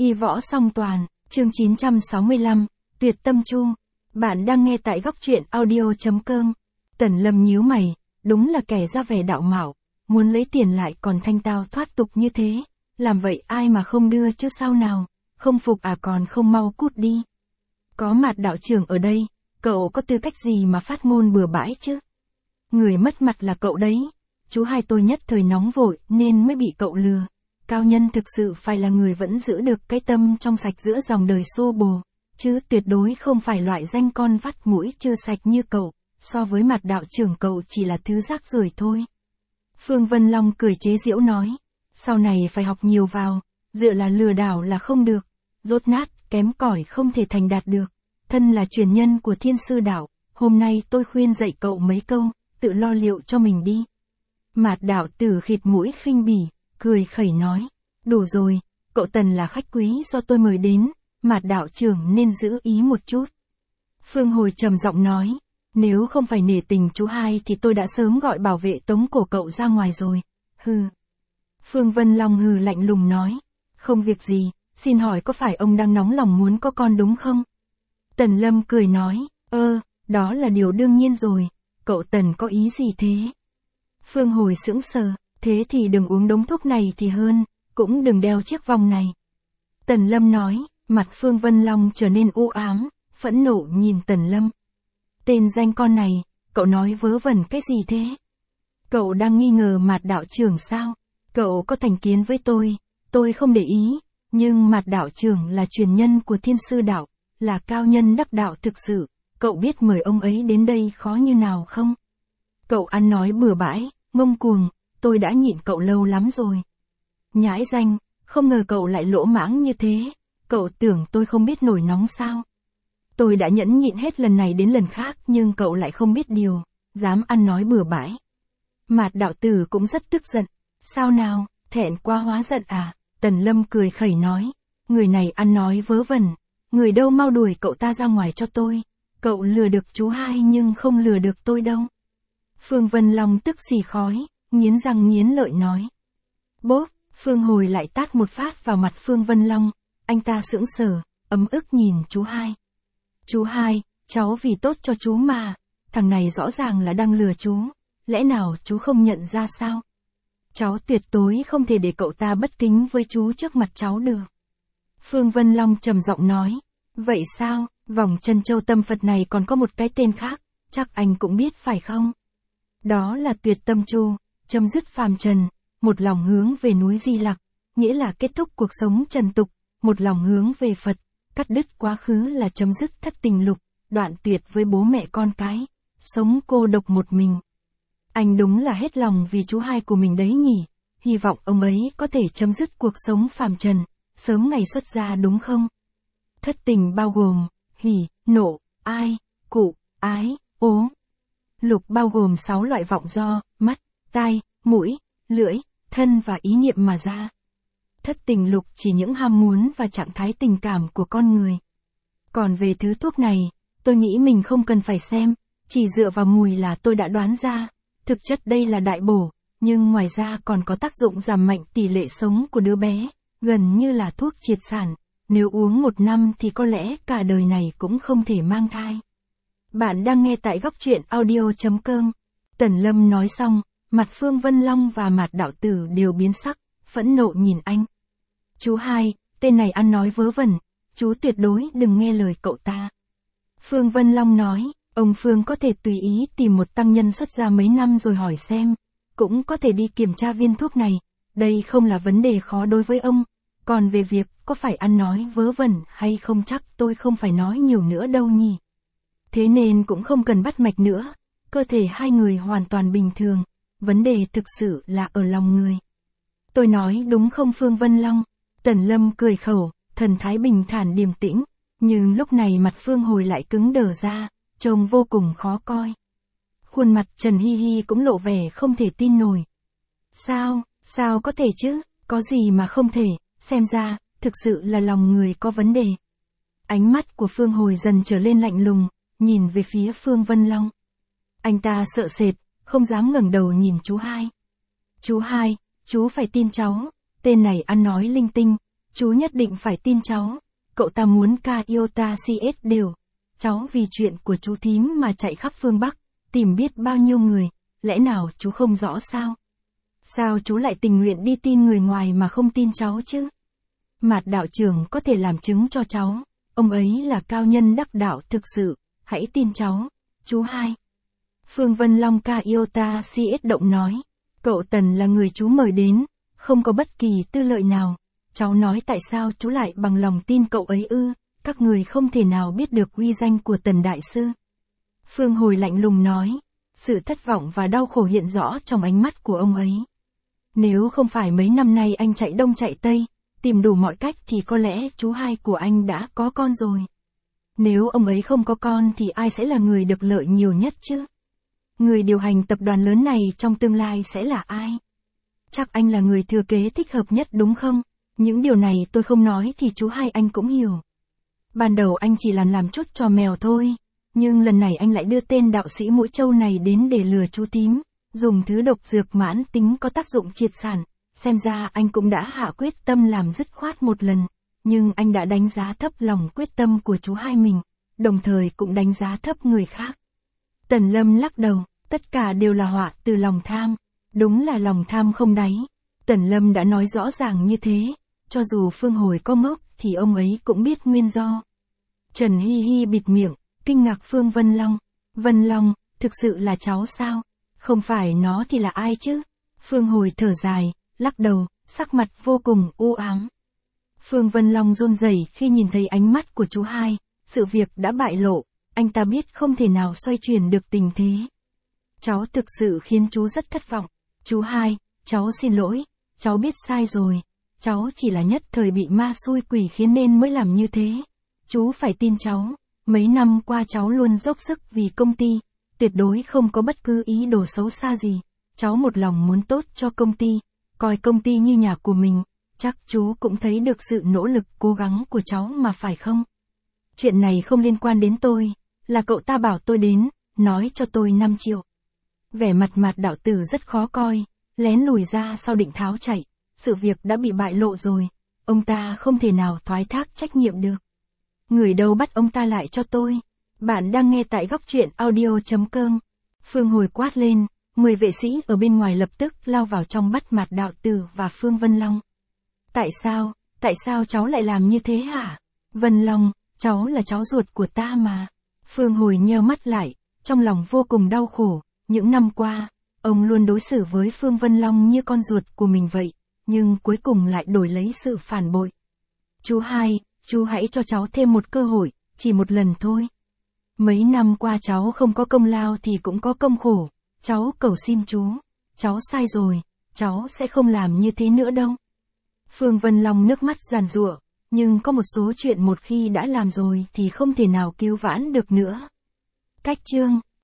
Y võ song toàn, chương 965, Tuyệt tâm chu. Bạn đang nghe tại góc truyện audio.com. Tần Lâm nhíu mày, đúng là kẻ ra vẻ đạo mạo, muốn lấy tiền lại còn thanh tao thoát tục như thế, làm vậy ai mà không đưa chứ sao nào, không phục à còn không mau cút đi. Có Mạt đạo trưởng ở đây, cậu có tư cách gì mà phát ngôn bừa bãi chứ? Người mất mặt là cậu đấy, chú hai tôi nhất thời nóng vội nên mới bị cậu lừa. Cao nhân thực sự phải là người vẫn giữ được cái tâm trong sạch giữa dòng đời xô bồ, chứ tuyệt đối không phải loại danh con vắt mũi chưa sạch như cậu, so với Mạt đạo trưởng cậu chỉ là thứ rác rưởi thôi. Phương Vân Long cười chế giễu nói, sau này phải học nhiều vào, dựa là lừa đảo là không được, dốt nát, kém cỏi không thể thành đạt được. Thân là truyền nhân của Thiên Sư đạo, hôm nay tôi khuyên dạy cậu mấy câu, tự lo liệu cho mình đi. Mạt đạo tử khịt mũi khinh bỉ, cười khẩy nói, đủ rồi, cậu Tần là khách quý do tôi mời đến, Mạt đạo trưởng nên giữ ý một chút. Phương Hồi trầm giọng nói, nếu không phải nể tình chú hai thì tôi đã sớm gọi bảo vệ tống cổ cậu ra ngoài rồi. Hừ. Phương Vân Long hừ lạnh lùng nói, không việc gì, xin hỏi có phải ông đang nóng lòng muốn có con đúng không? Tần Lâm cười nói, đó là điều đương nhiên rồi, cậu Tần có ý gì thế? Phương Hồi sững sờ, thế thì đừng uống đống thuốc này thì hơn, cũng đừng đeo chiếc vòng này. Tần Lâm nói, mặt Phương Vân Long trở nên u ám, phẫn nộ nhìn Tần Lâm. Tên danh con này, cậu nói vớ vẩn cái gì thế? Cậu đang nghi ngờ Mạt đạo trưởng sao? Cậu có thành kiến với tôi không để ý, nhưng Mạt đạo trưởng là truyền nhân của Thiên Sư đạo, là cao nhân đắc đạo thực sự, cậu biết mời ông ấy đến đây khó như nào không? Cậu ăn nói bừa bãi, ngông cuồng, tôi đã nhịn cậu lâu lắm rồi. Nhãi danh, không ngờ cậu lại lỗ mãng như thế, cậu tưởng tôi không biết nổi nóng sao? Tôi đã nhẫn nhịn hết lần này đến lần khác nhưng cậu lại không biết điều, dám ăn nói bừa bãi. Mạt đạo tử cũng rất tức giận, sao nào, thẹn quá hóa giận à? Tần Lâm cười khẩy nói, người này ăn nói vớ vẩn, người đâu mau đuổi cậu ta ra ngoài cho tôi, cậu lừa được chú hai nhưng không lừa được tôi đâu. Phương Vân Long tức xì khói, nghiến răng nghiến lợi nói. Bốp, Phương Hồi lại tát một phát vào mặt Phương Vân Long, anh ta sững sờ, ấm ức nhìn chú hai. Chú hai, cháu vì tốt cho chú mà, thằng này rõ ràng là đang lừa chú, lẽ nào chú không nhận ra sao? Cháu tuyệt đối không thể để cậu ta bất kính với chú trước mặt cháu được. Phương Vân Long trầm giọng nói, vậy sao, vòng chân châu tâm Phật này còn có một cái tên khác, chắc anh cũng biết phải không? Đó là tuyệt tâm chu, chấm dứt phàm trần, một lòng hướng về núi Di Lặc, nghĩa là kết thúc cuộc sống trần tục, một lòng hướng về Phật, cắt đứt quá khứ là chấm dứt thất tình lục, đoạn tuyệt với bố mẹ con cái, sống cô độc một mình. Anh đúng là hết lòng vì chú hai của mình đấy nhỉ, hy vọng ông ấy có thể chấm dứt cuộc sống phàm trần, sớm ngày xuất gia đúng không? Thất tình bao gồm, hỉ, nộ, ai, cụ, ái, ố. Lục bao gồm 6 loại vọng do, mắt, tai, mũi, lưỡi, thân và ý niệm mà ra. Thất tình lục chỉ những ham muốn và trạng thái tình cảm của con người. Còn về thứ thuốc này, tôi nghĩ mình không cần phải xem, chỉ dựa vào mùi là tôi đã đoán ra. Thực chất đây là đại bổ, nhưng ngoài ra còn có tác dụng giảm mạnh tỷ lệ sống của đứa bé, gần như là thuốc triệt sản. Nếu uống 1 năm thì có lẽ cả đời này cũng không thể mang thai. Bạn đang nghe tại góc truyện audio.com. Tần Lâm nói xong, mặt Phương Vân Long và Mạt đạo tử đều biến sắc, phẫn nộ nhìn anh. Chú hai, tên này ăn nói vớ vẩn, chú tuyệt đối đừng nghe lời cậu ta. Phương Vân Long nói, ông Phương có thể tùy ý tìm một tăng nhân xuất gia mấy năm rồi hỏi xem, cũng có thể đi kiểm tra viên thuốc này, đây không là vấn đề khó đối với ông. Còn về việc có phải ăn nói vớ vẩn hay không chắc tôi không phải nói nhiều nữa đâu nhỉ. Thế nên cũng không cần bắt mạch nữa, cơ thể hai người hoàn toàn bình thường, vấn đề thực sự là ở lòng người. Tôi nói đúng không Phương Vân Long? Tần Lâm cười khẩu, thần thái bình thản điềm tĩnh, nhưng lúc này mặt Phương Hồi lại cứng đờ ra, trông vô cùng khó coi. Khuôn mặt Trần Hi Hi cũng lộ vẻ không thể tin nổi. Sao có thể chứ, có gì mà không thể, xem ra, thực sự là lòng người có vấn đề. Ánh mắt của Phương Hồi dần trở lên lạnh lùng, nhìn về phía Phương Vân Long. Anh ta sợ sệt, không dám ngẩng đầu nhìn chú hai. Chú hai, chú phải tin cháu, tên này ăn nói linh tinh, Chú nhất định phải tin cháu. Cậu ta muốn ca iota CS đều. Cháu vì chuyện của chú thím mà chạy khắp phương Bắc, tìm biết bao nhiêu người, lẽ nào chú không rõ sao? Sao chú lại tình nguyện đi tin người ngoài mà không tin cháu chứ? Mạt đạo trưởng có thể làm chứng cho cháu, ông ấy là cao nhân đắc đạo thực sự, hãy tin cháu, chú hai. Phương Vân Long ca iota CS động nói, cậu Tần là người chú mời đến, không có bất kỳ tư lợi nào. Cháu nói tại sao chú lại bằng lòng tin cậu ấy ư, các người không thể nào biết được uy danh của Tần Đại Sư. Phương Hồi lạnh lùng nói, sự thất vọng và đau khổ hiện rõ trong ánh mắt của ông ấy. Nếu không phải mấy năm nay anh chạy đông chạy tây, tìm đủ mọi cách thì có lẽ chú hai của anh đã có con rồi. Nếu ông ấy không có con thì ai sẽ là người được lợi nhiều nhất chứ? Người điều hành tập đoàn lớn này trong tương lai sẽ là ai? Chắc anh là người thừa kế thích hợp nhất đúng không? Những điều này tôi không nói thì chú hai anh cũng hiểu. Ban đầu anh chỉ làm chút trò mèo thôi, nhưng lần này anh lại đưa tên đạo sĩ mũi trâu này đến để lừa chú tím, dùng thứ độc dược mãn tính có tác dụng triệt sản. Xem ra anh cũng đã hạ quyết tâm làm dứt khoát một lần, nhưng anh đã đánh giá thấp lòng quyết tâm của chú hai mình, đồng thời cũng đánh giá thấp người khác. Tần Lâm lắc đầu, tất cả đều là họa từ lòng tham, đúng là lòng tham không đáy. Tần Lâm đã nói rõ ràng như thế, cho dù Phương Hồi có ngốc thì ông ấy cũng biết nguyên do. Trần Hi Hi bịt miệng, kinh ngạc Phương Vân Long. Vân Long, thực sự là cháu sao? Không phải nó thì là ai chứ? Phương Hồi thở dài, lắc đầu, sắc mặt vô cùng u ám. Phương Vân Long run rẩy khi nhìn thấy ánh mắt của chú hai, sự việc đã bại lộ, anh ta biết không thể nào xoay chuyển được tình thế. Cháu thực sự khiến chú rất thất vọng. Chú hai, cháu xin lỗi, cháu biết sai rồi. Cháu chỉ là nhất thời bị ma xui quỷ khiến nên mới làm như thế. Chú phải tin cháu, mấy năm qua cháu luôn dốc sức vì công ty, tuyệt đối không có bất cứ ý đồ xấu xa gì. Cháu một lòng muốn tốt cho công ty, coi công ty như nhà của mình, chắc chú cũng thấy được sự nỗ lực cố gắng của cháu mà phải không? Chuyện này không liên quan đến tôi, là cậu ta bảo tôi đến, nói cho tôi 5 triệu. Vẻ mặt Mạt đạo tử rất khó coi, lén lùi ra sau định tháo chạy, sự việc đã bị bại lộ rồi, ông ta không thể nào thoái thác trách nhiệm được. Người đâu bắt ông ta lại cho tôi? Bạn đang nghe tại góc truyện audio.com. Phương Hồi quát lên, 10 vệ sĩ ở bên ngoài lập tức lao vào trong bắt Mạt đạo tử và Phương Vân Long. Tại sao cháu lại làm như thế hả? Vân Long, cháu là cháu ruột của ta mà. Phương Hồi nheo mắt lại, trong lòng vô cùng đau khổ, những năm qua, ông luôn đối xử với Phương Vân Long như con ruột của mình vậy, nhưng cuối cùng lại đổi lấy sự phản bội. Chú hai, chú hãy cho cháu thêm một cơ hội, chỉ một lần thôi. Mấy năm qua cháu không có công lao thì cũng có công khổ, cháu cầu xin chú, cháu sai rồi, cháu sẽ không làm như thế nữa đâu. Phương Vân Long nước mắt giàn giụa, nhưng có một số chuyện một khi đã làm rồi thì không thể nào cứu vãn được nữa. Cách chương